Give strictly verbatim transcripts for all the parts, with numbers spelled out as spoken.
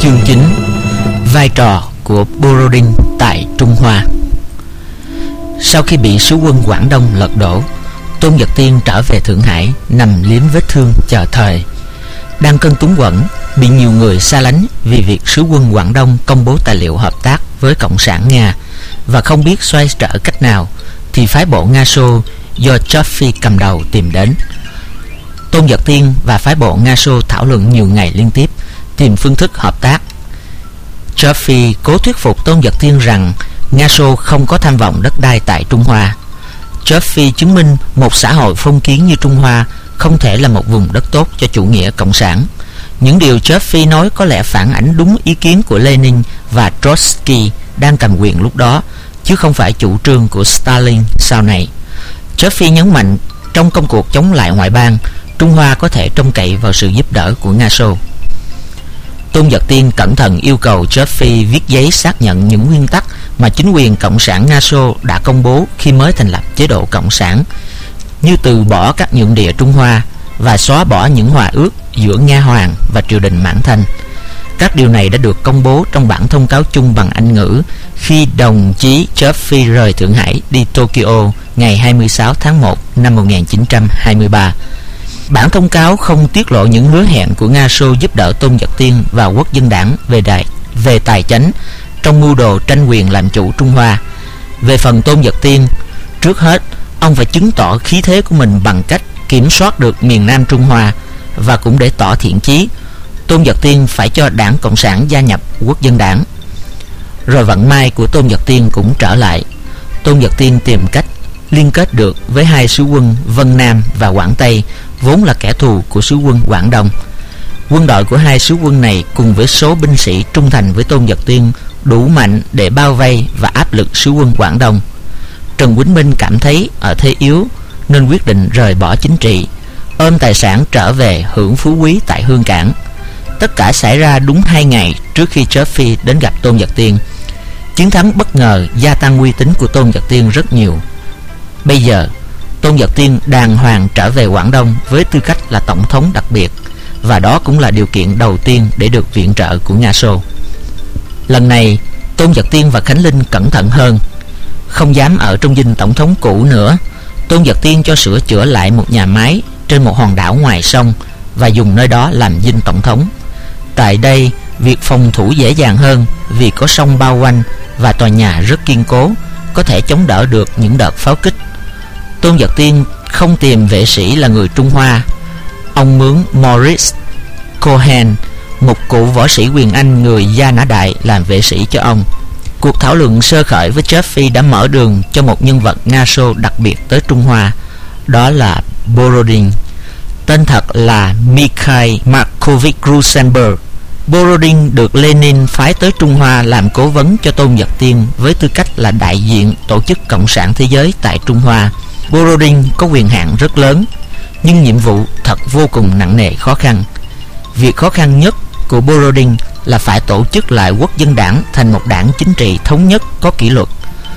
Chương chín: vai trò của Borodin tại Trung Hoa. Sau khi bị sứ quân Quảng Đông lật đổ, Tôn Vật Tiên trở về Thượng Hải, nằm liếm vết thương chờ thời. Đang cơn túng quẫn, bị nhiều người xa lánh vì việc sứ quân Quảng Đông công bố tài liệu hợp tác với Cộng sản Nga và không biết xoay trở cách nào, thì phái bộ Nga Xô do Chorfi cầm đầu tìm đến. Tôn Vật Tiên và phái bộ Nga Xô thảo luận nhiều ngày liên tiếp, tìm phương thức hợp tác. Chorfi cố thuyết phục Tôn Vật Tiên rằng Nga Xô không có tham vọng đất đai tại Trung Hoa. Chorfi chứng minh một xã hội phong kiến như Trung Hoa không thể là một vùng đất tốt cho chủ nghĩa cộng sản. Những điều Chorfi nói có lẽ phản ánh đúng ý kiến của Lenin và Trotsky đang cầm quyền lúc đó, chứ không phải chủ trương của Stalin sau này. Chorfi nhấn mạnh trong công cuộc chống lại ngoại bang, Trung Hoa có thể trông cậy vào sự giúp đỡ của Nga Xô. Tôn Vật Tiên cẩn thận yêu cầu Chorfi viết giấy xác nhận những nguyên tắc mà chính quyền Cộng sản Nga Xô đã công bố khi mới thành lập chế độ Cộng sản, như từ bỏ các nhượng địa Trung Hoa và xóa bỏ những hòa ước giữa Nga Hoàng và triều đình Mãn Thanh. Các điều này đã được công bố trong bản thông cáo chung bằng Anh ngữ khi đồng chí Chorfi rời Thượng Hải đi Tokyo ngày hai mươi sáu tháng một năm một nghìn chín trăm hai mươi ba. Bản thông cáo không tiết lộ những hứa hẹn của Nga Xô giúp đỡ Tôn Vật Tiên và Quốc dân đảng về đại về tài chánh trong mưu đồ tranh quyền làm chủ Trung Hoa. Về phần Tôn Vật Tiên, trước hết ông phải chứng tỏ khí thế của mình bằng cách kiểm soát được miền Nam Trung Hoa, và cũng để tỏ thiện chí, Tôn Vật Tiên phải cho Đảng Cộng sản gia nhập Quốc dân đảng. Rồi vận may của Tôn Vật Tiên cũng trở lại. Tôn Vật Tiên tìm cách liên kết được với hai sứ quân Vân Nam và Quảng Tây, vốn là kẻ thù của sứ quân Quảng Đông. Quân đội của hai sứ quân này cùng với số binh sĩ trung thành với Tôn Vật Tiên đủ mạnh để bao vây và áp lực sứ quân Quảng Đông. Trần Quýnh Minh cảm thấy ở thế yếu nên quyết định rời bỏ chính trị, ôm tài sản trở về hưởng phú quý tại Hương Cảng. Tất cả xảy ra đúng hai ngày trước khi Chorfi đến gặp Tôn Vật Tiên. Chiến thắng bất ngờ gia tăng uy tín của Tôn Vật Tiên rất nhiều. Bây giờ Tôn Vật Tiên đàng hoàng trở về Quảng Đông với tư cách là tổng thống đặc biệt, và đó cũng là điều kiện đầu tiên để được viện trợ của Nga Xô. Lần này Tôn Vật Tiên và Khánh Linh cẩn thận hơn, không dám ở trong dinh tổng thống cũ nữa. Tôn Vật Tiên cho sửa chữa lại một nhà máy trên một hòn đảo ngoài sông và dùng nơi đó làm dinh tổng thống. Tại đây, việc phòng thủ dễ dàng hơn vì có sông bao quanh và tòa nhà rất kiên cố, có thể chống đỡ được những đợt pháo kích. Tôn Vật Tiên không tìm vệ sĩ là người Trung Hoa. Ông mướn Maurice Cohen, một cụ võ sĩ quyền Anh người Gia Nã Đại, làm vệ sĩ cho ông. Cuộc thảo luận sơ khởi với Chorfi đã mở đường cho một nhân vật Nga Xô đặc biệt tới Trung Hoa, đó là Borodin. Tên thật là Mikhail Markovich Rusenberg. Borodin được Lenin phái tới Trung Hoa làm cố vấn cho Tôn Vật Tiên với tư cách là đại diện Tổ chức Cộng sản Thế giới tại Trung Hoa. Borodin có quyền hạn rất lớn, nhưng nhiệm vụ thật vô cùng nặng nề khó khăn. Việc khó khăn nhất của Borodin là phải tổ chức lại Quốc dân đảng thành một đảng chính trị thống nhất có kỷ luật.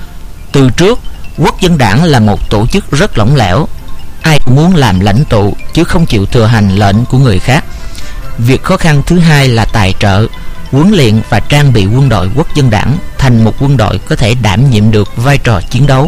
Từ trước, Quốc dân đảng là một tổ chức rất lỏng lẻo, ai cũng muốn làm lãnh tụ chứ không chịu thừa hành lệnh của người khác. Việc khó khăn thứ hai là tài trợ, huấn luyện và trang bị quân đội Quốc dân đảng thành một quân đội có thể đảm nhiệm được vai trò chiến đấu.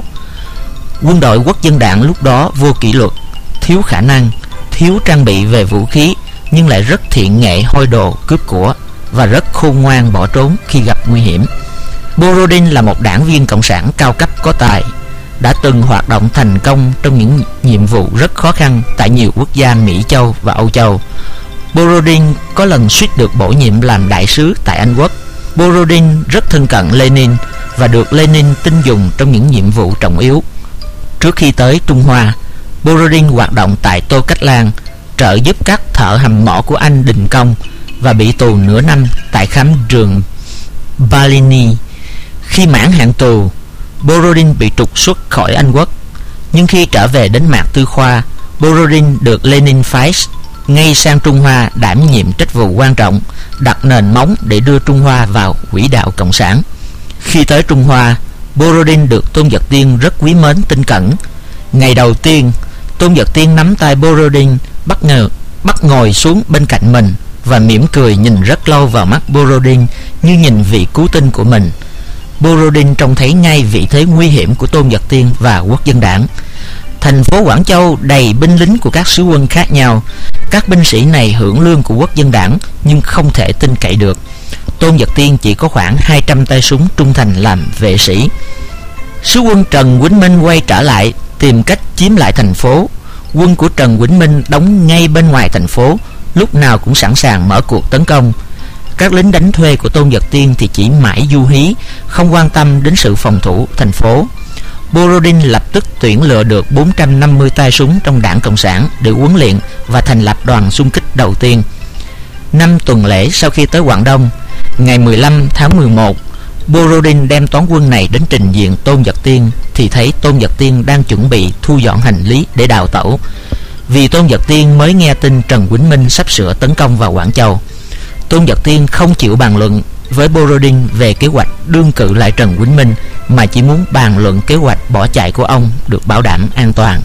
Quân đội Quốc dân đảng lúc đó vô kỷ luật, thiếu khả năng, thiếu trang bị về vũ khí, nhưng lại rất thiện nghệ hôi đồ cướp của và rất khôn ngoan bỏ trốn khi gặp nguy hiểm. Borodin là một đảng viên cộng sản cao cấp có tài, đã từng hoạt động thành công trong những nhiệm vụ rất khó khăn tại nhiều quốc gia Mỹ Châu và Âu Châu. Borodin có lần suýt được bổ nhiệm làm đại sứ tại Anh Quốc. Borodin rất thân cận Lenin và được Lenin tin dùng trong những nhiệm vụ trọng yếu. Trước khi tới Trung Hoa, Borodin hoạt động tại Tô Cách Lan, trợ giúp các thợ hầm mỏ của Anh đình công và bị tù nửa năm tại khám trường Balini. Khi mãn hạn tù, Borodin bị trục xuất khỏi Anh Quốc. Nhưng khi trở về đến Mạc Tư Khoa, Borodin được Lenin phái ngay sang Trung Hoa đảm nhiệm trách vụ quan trọng, đặt nền móng để đưa Trung Hoa vào quỹ đạo cộng sản. Khi tới Trung Hoa, Borodin được Tôn Vật Tiên rất quý mến tin cẩn. Ngày đầu tiên, Tôn Vật Tiên nắm tay Borodin, bắt ngờ bắt ngồi xuống bên cạnh mình và mỉm cười nhìn rất lâu vào mắt Borodin như nhìn vị cứu tinh của mình. Borodin trông thấy ngay vị thế nguy hiểm của Tôn Giật Tiên và Quốc dân đảng. Thành phố Quảng Châu đầy binh lính của các sứ quân khác nhau. Các binh sĩ này hưởng lương của Quốc dân đảng nhưng không thể tin cậy được. Tôn Giật Tiên chỉ có khoảng hai trăm tay súng trung thành làm vệ sĩ. Sứ quân Trần Quýnh Minh quay trở lại, tìm cách chiếm lại thành phố. Quân của Trần Quýnh Minh đóng ngay bên ngoài thành phố, lúc nào cũng sẵn sàng mở cuộc tấn công. Các lính đánh thuê của Tôn Giật Tiên thì chỉ mãi du hí, không quan tâm đến sự phòng thủ thành phố. Borodin lập tức tuyển lựa được bốn trăm năm mươi tay súng trong Đảng Cộng sản để huấn luyện và thành lập đoàn xung kích đầu tiên. Năm tuần lễ sau khi tới Quảng Đông, ngày mười lăm tháng mười một, Borodin đem toán quân này đến trình diện Tôn Giật Tiên thì thấy Tôn Giật Tiên đang chuẩn bị thu dọn hành lý để đào tẩu. Vì Tôn Giật Tiên mới nghe tin Trần Quýnh Minh sắp sửa tấn công vào Quảng Châu. Tôn Giật Tiên không chịu bàn luận với Borodin về kế hoạch đương cự lại Trần Quýnh Minh, mà chỉ muốn bàn luận kế hoạch bỏ chạy của ông được bảo đảm an toàn.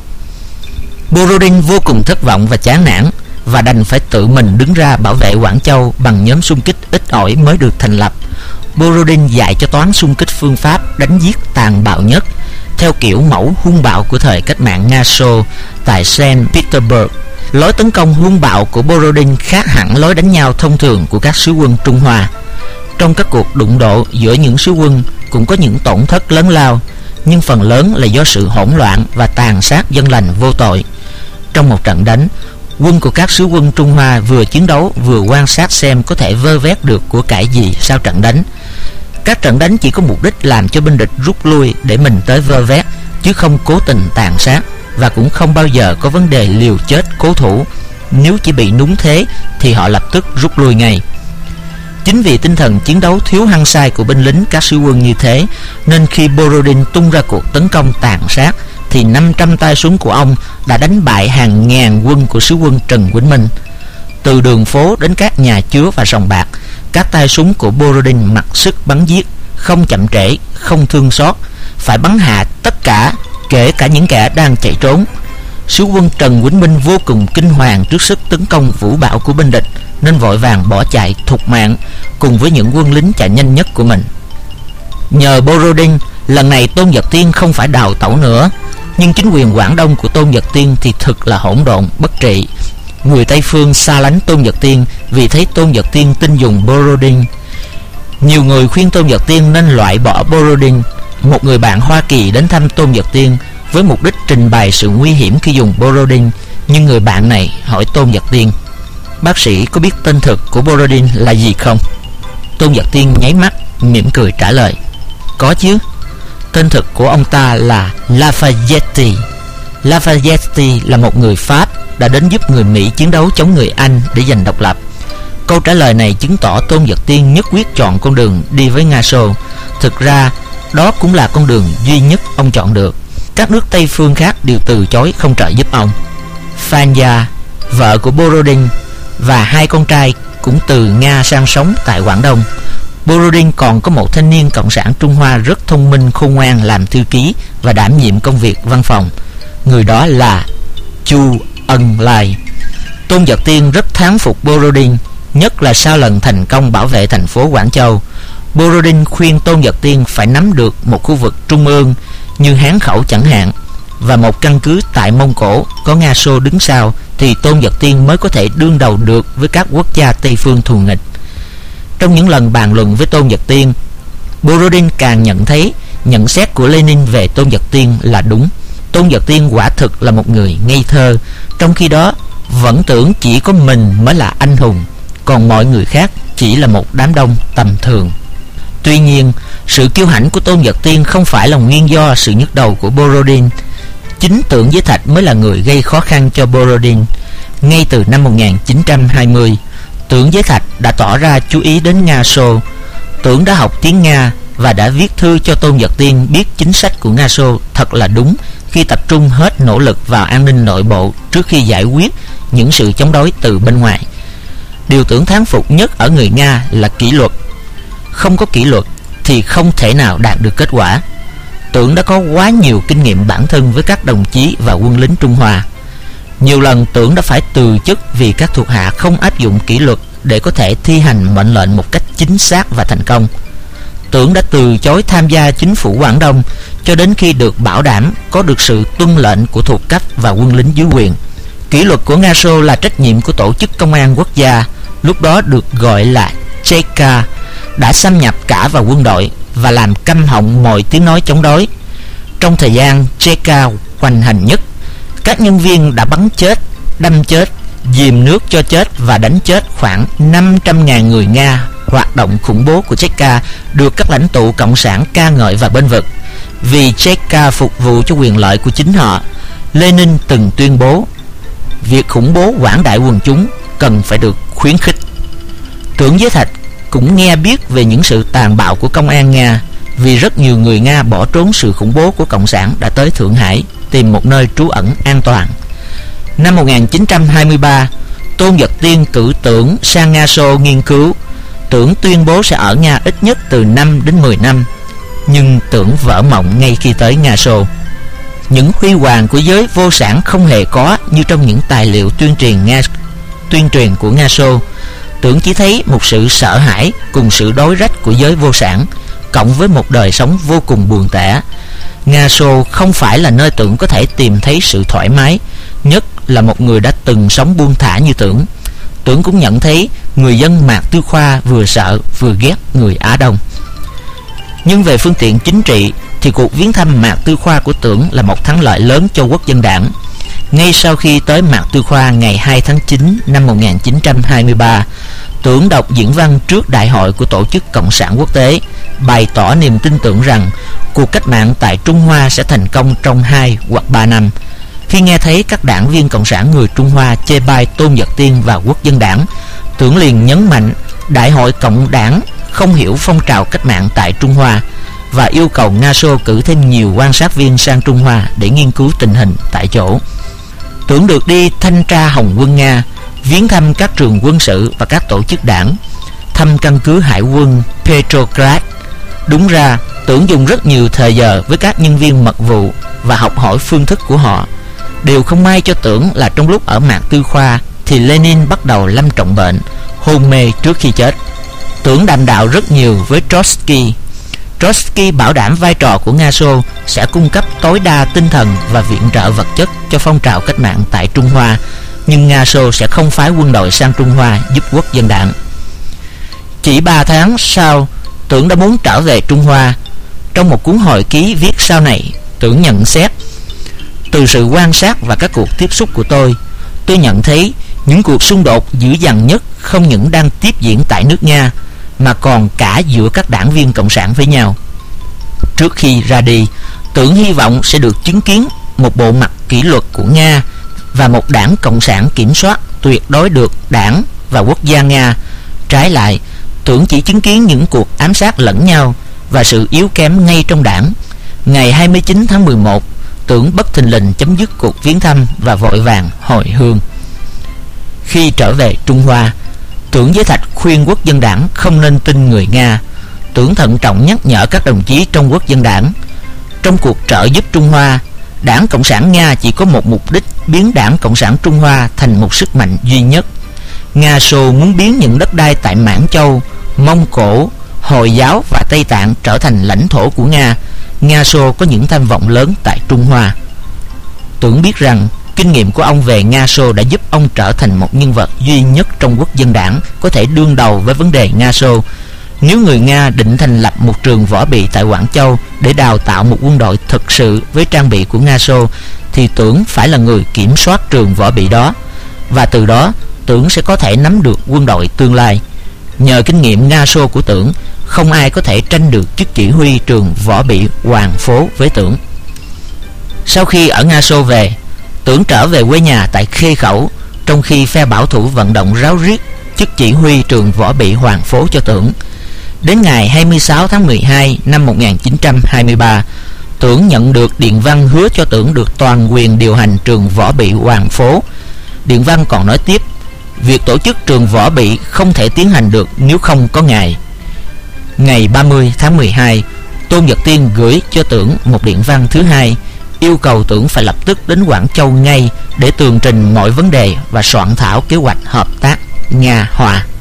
Borodin vô cùng thất vọng và chán nản, và đành phải tự mình đứng ra bảo vệ Quảng Châu bằng nhóm xung kích ít ỏi mới được thành lập. Borodin dạy cho toán xung kích phương pháp đánh giết tàn bạo nhất, theo kiểu mẫu hung bạo của thời cách mạng Nga Xô tại Saint Petersburg. Lối tấn công hung bạo của Borodin khác hẳn lối đánh nhau thông thường của các sứ quân Trung Hoa. Trong các cuộc đụng độ giữa những sứ quân cũng có những tổn thất lớn lao, nhưng phần lớn là do sự hỗn loạn và tàn sát dân lành vô tội. Trong một trận đánh, quân của các sứ quân Trung Hoa vừa chiến đấu vừa quan sát xem có thể vơ vét được của cải gì sau trận đánh. Các trận đánh chỉ có mục đích làm cho binh địch rút lui để mình tới vơ vét, chứ không cố tình tàn sát, và cũng không bao giờ có vấn đề liều chết cố thủ. Nếu chỉ bị núng thế thì họ lập tức rút lui ngay. Chính vì tinh thần chiến đấu thiếu hăng say của binh lính các sứ quân như thế, nên khi Borodin tung ra cuộc tấn công tàn sát thì năm trăm tay súng của ông đã đánh bại hàng ngàn quân của sứ quân Trần Quýnh Minh. Từ đường phố đến các nhà chứa và sòng bạc, các tay súng của Borodin mặc sức bắn giết, không chậm trễ, không thương xót, phải bắn hạ tất cả, kể cả những kẻ đang chạy trốn. Sứ quân Trần Quýnh Minh vô cùng kinh hoàng trước sức tấn công vũ bão của binh địch, nên vội vàng bỏ chạy thục mạng cùng với những quân lính chạy nhanh nhất của mình. Nhờ Borodin, lần này Tôn Giật Tiên không phải đào tẩu nữa, nhưng chính quyền Quảng Đông của Tôn Giật Tiên thì thực là hỗn độn bất trị. Người Tây phương xa lánh Tôn Giật Tiên vì thấy Tôn Giật Tiên tin dùng Borodin. Nhiều người khuyên Tôn Giật Tiên nên loại bỏ Borodin. Một người bạn Hoa Kỳ đến thăm Tôn Giật Tiên với mục đích trình bày sự nguy hiểm khi dùng Borodin, nhưng người bạn này hỏi Tôn Giật Tiên: "Bác sĩ có biết tên thực của Borodin là gì không?" Tôn Giật Tiên nháy mắt, mỉm cười trả lời: "Có chứ. Tên thực của ông ta là Lafayette. Lafayette là một người Pháp đã đến giúp người Mỹ chiến đấu chống người Anh để giành độc lập." Câu trả lời này chứng tỏ Tôn Giật Tiên nhất quyết chọn con đường đi với Nga Xô. Thực ra đó cũng là con đường duy nhất ông chọn được. Các nước Tây phương khác đều từ chối không trợ giúp ông. Fanya, vợ của Borodin, và hai con trai cũng từ Nga sang sống tại Quảng Đông. Borodin còn có một thanh niên cộng sản Trung Hoa rất thông minh khôn ngoan làm thư ký và đảm nhiệm công việc văn phòng. Người đó là Chu Ân Lai. Tôn Giật Tiên rất thán phục Borodin, nhất là sau lần thành công bảo vệ thành phố Quảng Châu. Borodin khuyên Tôn Giật Tiên phải nắm được một khu vực trung ương như Hán Khẩu chẳng hạn, và một căn cứ tại Mông Cổ có Nga Xô đứng sau, thì Tôn Giật Tiên mới có thể đương đầu được với các quốc gia Tây phương thù nghịch. Trong những lần bàn luận với Tôn Giật Tiên, Borodin càng nhận thấy nhận xét của Lenin về Tôn Giật Tiên là đúng. Tôn Giật Tiên quả thực là một người ngây thơ, trong khi đó vẫn tưởng chỉ có mình mới là anh hùng, còn mọi người khác chỉ là một đám đông tầm thường. Tuy nhiên, sự kiêu hãnh của Tôn Giật Tiên không phải là nguyên do sự nhức đầu của Borodin. Chính Tưởng Giới Thạch mới là người gây khó khăn cho Borodin. Ngay từ năm một nghìn chín trăm hai mươi, Tưởng Giới Thạch đã tỏ ra chú ý đến Nga Xô. Tưởng đã học tiếng Nga và đã viết thư cho Tôn Giật Tiên biết chính sách của Nga Xô thật là đúng khi tập trung hết nỗ lực vào an ninh nội bộ trước khi giải quyết những sự chống đối từ bên ngoài. Điều Tưởng thán phục nhất ở người Nga là kỷ luật. Không có kỷ luật thì không thể nào đạt được kết quả. Tưởng đã có quá nhiều kinh nghiệm bản thân với các đồng chí và quân lính Trung Hoa. Nhiều lần Tưởng đã phải từ chức vì các thuộc hạ không áp dụng kỷ luật để có thể thi hành mệnh lệnh một cách chính xác và thành công. Tưởng đã từ chối tham gia chính phủ Quảng Đông cho đến khi được bảo đảm có được sự tuân lệnh của thuộc cấp và quân lính dưới quyền. Kỷ luật của Nga Xô là trách nhiệm của tổ chức công an quốc gia, lúc đó được gọi là chê ca, đã xâm nhập cả vào quân đội và làm câm họng mọi tiếng nói chống đối. Trong thời gian chê ca hoành hành nhất, các nhân viên đã bắn chết, đâm chết, dìm nước cho chết và đánh chết khoảng năm trăm nghìn người Nga. Hoạt động khủng bố của Cheka được các lãnh tụ cộng sản ca ngợi và bênh vực. Vì Cheka phục vụ cho quyền lợi của chính họ, Lenin từng tuyên bố việc khủng bố quảng đại quần chúng cần phải được khuyến khích. Tưởng Giới Thạch cũng nghe biết về những sự tàn bạo của công an Nga, vì rất nhiều người Nga bỏ trốn sự khủng bố của cộng sản đã tới Thượng Hải tìm một nơi trú ẩn an toàn. Năm một nghìn chín trăm hai mươi ba, Tôn Giật Tiên cử Tưởng sang Nga Xô nghiên cứu. Tưởng tuyên bố sẽ ở Nga ít nhất từ năm đến mười năm, nhưng Tưởng vỡ mộng ngay khi tới Nga Xô. Những huy hoàng của giới vô sản không hề có như trong những tài liệu tuyên truyền Nga tuyên truyền của Nga Xô. Tưởng chỉ thấy một sự sợ hãi cùng sự đối rách của giới vô sản, cộng với một đời sống vô cùng buồn tẻ. Nga Xô không phải là nơi Tưởng có thể tìm thấy sự thoải mái, nhất là một người đã từng sống buông thả như Tưởng. Tưởng cũng nhận thấy người dân Mạc Tư Khoa vừa sợ vừa ghét người Á Đông. Nhưng về phương tiện chính trị thì cuộc viếng thăm Mạc Tư Khoa của Tưởng là một thắng lợi lớn cho Quốc dân đảng. Ngay sau khi tới Mạc Tư Khoa ngày hai tháng chín năm một nghìn chín trăm hai mươi ba, Tưởng đọc diễn văn trước đại hội của Tổ chức Cộng sản Quốc tế, bày tỏ niềm tin tưởng rằng cuộc cách mạng tại Trung Hoa sẽ thành công trong hai hoặc ba năm. Khi nghe thấy các đảng viên Cộng sản người Trung Hoa chê bai Tôn Giật Tiên và Quốc dân đảng, Tưởng liền nhấn mạnh Đại hội Cộng đảng không hiểu phong trào cách mạng tại Trung Hoa và yêu cầu Nga Xô cử thêm nhiều quan sát viên sang Trung Hoa để nghiên cứu tình hình tại chỗ. Tưởng được đi thanh tra Hồng quân Nga, viếng thăm các trường quân sự và các tổ chức đảng, thăm căn cứ hải quân Petrograd. Đúng ra, Tưởng dùng rất nhiều thời giờ với các nhân viên mật vụ và học hỏi phương thức của họ. Điều không may cho Tưởng là trong lúc ở Mạc Tư Khoa thì Lenin bắt đầu lâm trọng bệnh, hôn mê trước khi chết. Tưởng đàm đạo rất nhiều với Trotsky. Trotsky bảo đảm vai trò của Nga Xô sẽ cung cấp tối đa tinh thần và viện trợ vật chất cho phong trào cách mạng tại Trung Hoa, nhưng Nga Xô sẽ không phái quân đội sang Trung Hoa giúp Quốc dân đảng. Chỉ ba tháng sau, Tưởng đã muốn trở về Trung Hoa. Trong một cuốn hồi ký viết sau này, Tưởng nhận xét: từ sự quan sát và các cuộc tiếp xúc của tôi, tôi nhận thấy những cuộc xung đột dữ dằn nhất không những đang tiếp diễn tại nước Nga, mà còn cả giữa các đảng viên cộng sản với nhau. Trước khi ra đi, Tưởng hy vọng sẽ được chứng kiến một bộ mặt kỷ luật của Nga và một đảng cộng sản kiểm soát tuyệt đối được đảng và quốc gia Nga. Trái lại, Tưởng chỉ chứng kiến những cuộc ám sát lẫn nhau và sự yếu kém ngay trong đảng. Ngày hai mươi chín tháng mười một, Tưởng bất thình lình chấm dứt cuộc viếng thăm và vội vàng hồi hương. Khi trở về Trung Hoa, Tưởng Giới Thạch khuyên Quốc dân đảng không nên tin người Nga. Tưởng thận trọng nhắc nhở các đồng chí trong Quốc dân đảng: trong cuộc trợ giúp Trung Hoa, Đảng Cộng sản Nga chỉ có một mục đích, biến Đảng Cộng sản Trung Hoa thành một sức mạnh duy nhất. Nga Xô muốn biến những đất đai tại Mãn Châu, Mông Cổ, Hồi giáo và Tây Tạng trở thành lãnh thổ của Nga. Nga Xô có những tham vọng lớn tại Trung Hoa. Tưởng biết rằng kinh nghiệm của ông về Nga Xô đã giúp ông trở thành một nhân vật duy nhất trong Quốc dân đảng có thể đương đầu với vấn đề Nga Xô. Nếu người Nga định thành lập một trường võ bị tại Quảng Châu để đào tạo một quân đội thực sự với trang bị của Nga Xô, thì Tưởng phải là người kiểm soát trường võ bị đó, và từ đó Tưởng sẽ có thể nắm được quân đội tương lai. Nhờ kinh nghiệm Nga Xô của Tưởng, không ai có thể tranh được chức chỉ huy trường võ bị Hoàng Phố với Tưởng. Sau khi ở Nga Xô về, Tưởng trở về quê nhà tại Khê Khẩu, trong khi phe bảo thủ vận động ráo riết chức chỉ huy trường võ bị Hoàng Phố cho Tưởng. Đến ngày hai mươi sáu tháng mười hai năm một nghìn chín trăm hai mươi ba, Tưởng nhận được điện văn hứa cho Tưởng được toàn quyền điều hành trường võ bị Hoàng Phố. Điện văn còn nói tiếp: việc tổ chức trường võ bị không thể tiến hành được nếu không có ngài. Ngày ba mươi tháng mười hai, Tôn Giật Tiên gửi cho Tưởng một điện văn thứ hai, yêu cầu Tưởng phải lập tức đến Quảng Châu ngay để tường trình mọi vấn đề và soạn thảo kế hoạch hợp tác Nga-Hòa.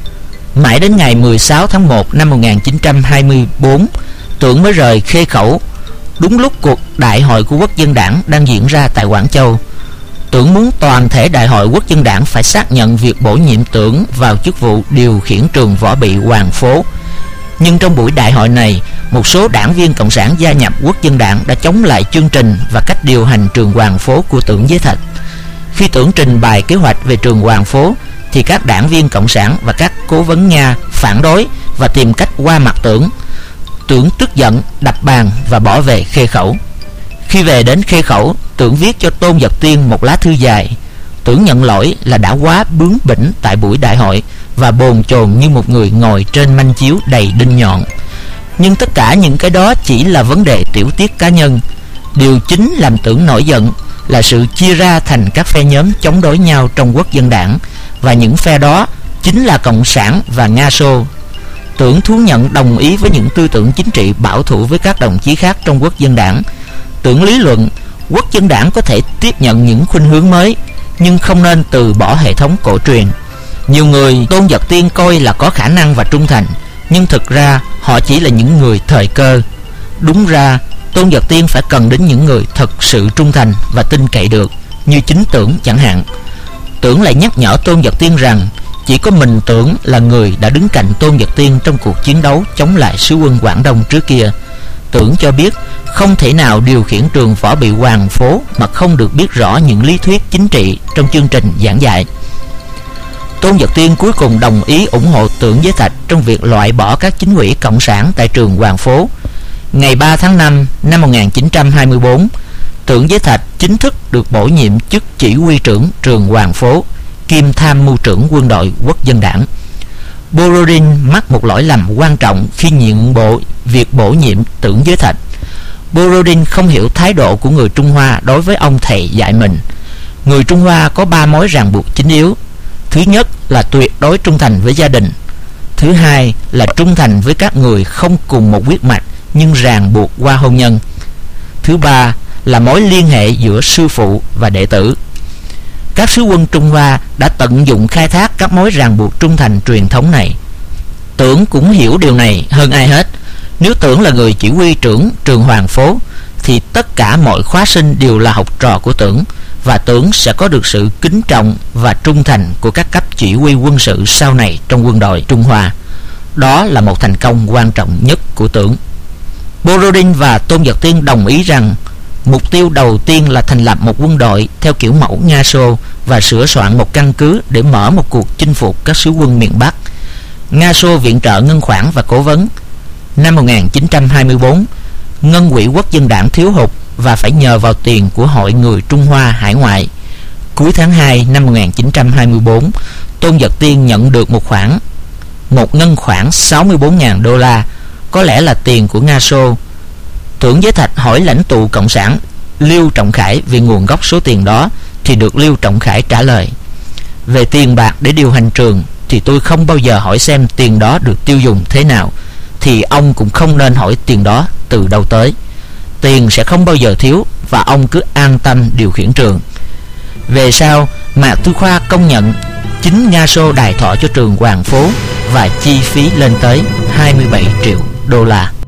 Mãi đến ngày mười sáu tháng một năm một nghìn chín trăm hai mươi bốn, Tưởng mới rời Khê Khẩu, đúng lúc cuộc đại hội của Quốc dân đảng đang diễn ra tại Quảng Châu. Tưởng muốn toàn thể đại hội Quốc dân đảng phải xác nhận việc bổ nhiệm Tưởng vào chức vụ điều khiển trường võ bị Hoàng Phố. Nhưng trong buổi đại hội này, một số đảng viên cộng sản gia nhập Quốc dân đảng đã chống lại chương trình và cách điều hành trường Hoàng Phố của Tưởng Giới Thạch. Khi Tưởng trình bày kế hoạch về trường Hoàng Phố thì các đảng viên cộng sản và các cố vấn Nga phản đối và tìm cách qua mặt Tưởng. Tưởng tức giận, đập bàn và bỏ về Khê Khẩu. Khi về đến Khê Khẩu, Tưởng viết cho Tôn Giật Tiên một lá thư dài. Tưởng nhận lỗi là đã quá bướng bỉnh tại buổi đại hội và bồn chồn như một người ngồi trên manh chiếu đầy đinh nhọn. Nhưng tất cả những cái đó chỉ là vấn đề tiểu tiết cá nhân. Điều chính làm Tưởng nổi giận là sự chia ra thành các phe nhóm chống đối nhau trong Quốc dân đảng, và những phe đó chính là Cộng sản và Nga Xô. Tưởng thú nhận đồng ý với những tư tưởng chính trị bảo thủ với các đồng chí khác trong Quốc dân đảng. Tưởng lý luận Quốc dân đảng có thể tiếp nhận những khuynh hướng mới, nhưng không nên từ bỏ hệ thống cổ truyền. Nhiều người Tôn Giật Tiên coi là có khả năng và trung thành, nhưng thực ra họ chỉ là những người thời cơ. Đúng ra Tôn Giật Tiên phải cần đến những người thật sự trung thành và tin cậy được, như chính Tưởng chẳng hạn. Tưởng lại nhắc nhở Tôn Giật Tiên rằng chỉ có mình Tưởng là người đã đứng cạnh Tôn Giật Tiên trong cuộc chiến đấu chống lại sứ quân Quảng Đông trước kia. Tưởng cho biết không thể nào điều khiển trường võ bị Hoàng Phố mà không được biết rõ những lý thuyết chính trị trong chương trình giảng dạy. Tôn Giật Tiên cuối cùng đồng ý ủng hộ Tưởng Giới Thạch trong việc loại bỏ các chính ủy cộng sản tại trường Hoàng Phố. Ngày ba tháng năm năm một nghìn chín trăm hai mươi bốn, Tưởng Giới Thạch chính thức được bổ nhiệm chức chỉ huy trưởng trường Hoàng Phố, kiêm tham mưu trưởng quân đội Quốc dân đảng. Borodin mắc một lỗi lầm quan trọng khi nhượng bộ việc bổ nhiệm Tưởng Giới Thạch. Borodin không hiểu thái độ của người Trung Hoa đối với ông thầy dạy mình. Người Trung Hoa có ba mối ràng buộc chính yếu. Thứ nhất là tuyệt đối trung thành với gia đình. Thứ hai là trung thành với các người không cùng một huyết mạch nhưng ràng buộc qua hôn nhân. Thứ ba là mối liên hệ giữa sư phụ và đệ tử. Các sứ quân Trung Hoa đã tận dụng khai thác các mối ràng buộc trung thành truyền thống này. Tưởng cũng hiểu điều này hơn ai hết. Nếu Tưởng là người chỉ huy trưởng trường Hoàng Phố thì tất cả mọi khóa sinh đều là học trò của Tưởng, và Tưởng sẽ có được sự kính trọng và trung thành của các cấp chỉ huy quân sự sau này trong quân đội Trung Hoa. Đó là một thành công quan trọng nhất của Tưởng. Borodin và Tôn Giật Tiên đồng ý rằng mục tiêu đầu tiên là thành lập một quân đội theo kiểu mẫu Nga Xô và sửa soạn một căn cứ để mở một cuộc chinh phục các sứ quân miền Bắc. Nga Xô viện trợ ngân khoản và cố vấn. Năm một nghìn chín trăm hai mươi bốn, ngân quỹ Quốc dân đảng thiếu hụt và phải nhờ vào tiền của Hội người Trung Hoa hải ngoại. Cuối tháng hai năm một nghìn chín trăm hai mươi bốn, Tôn Giật Tiên nhận được một khoản một ngân khoản sáu mươi bốn nghìn đô la, có lẽ là tiền của Nga Xô. Tưởng Giới Thạch hỏi lãnh tụ cộng sản Liêu Trọng Khải về nguồn gốc số tiền đó, thì được Liêu Trọng Khải trả lời: về tiền bạc để điều hành trường thì tôi không bao giờ hỏi xem tiền đó được tiêu dùng thế nào, thì ông cũng không nên hỏi tiền đó từ đâu tới. Tiền sẽ không bao giờ thiếu, và ông cứ an tâm điều khiển trường. Về sau, Mạc Tư Khoa công nhận chính Nga Xô đài thọ cho trường Hoàng Phố và chi phí lên tới hai mươi bảy triệu đô la.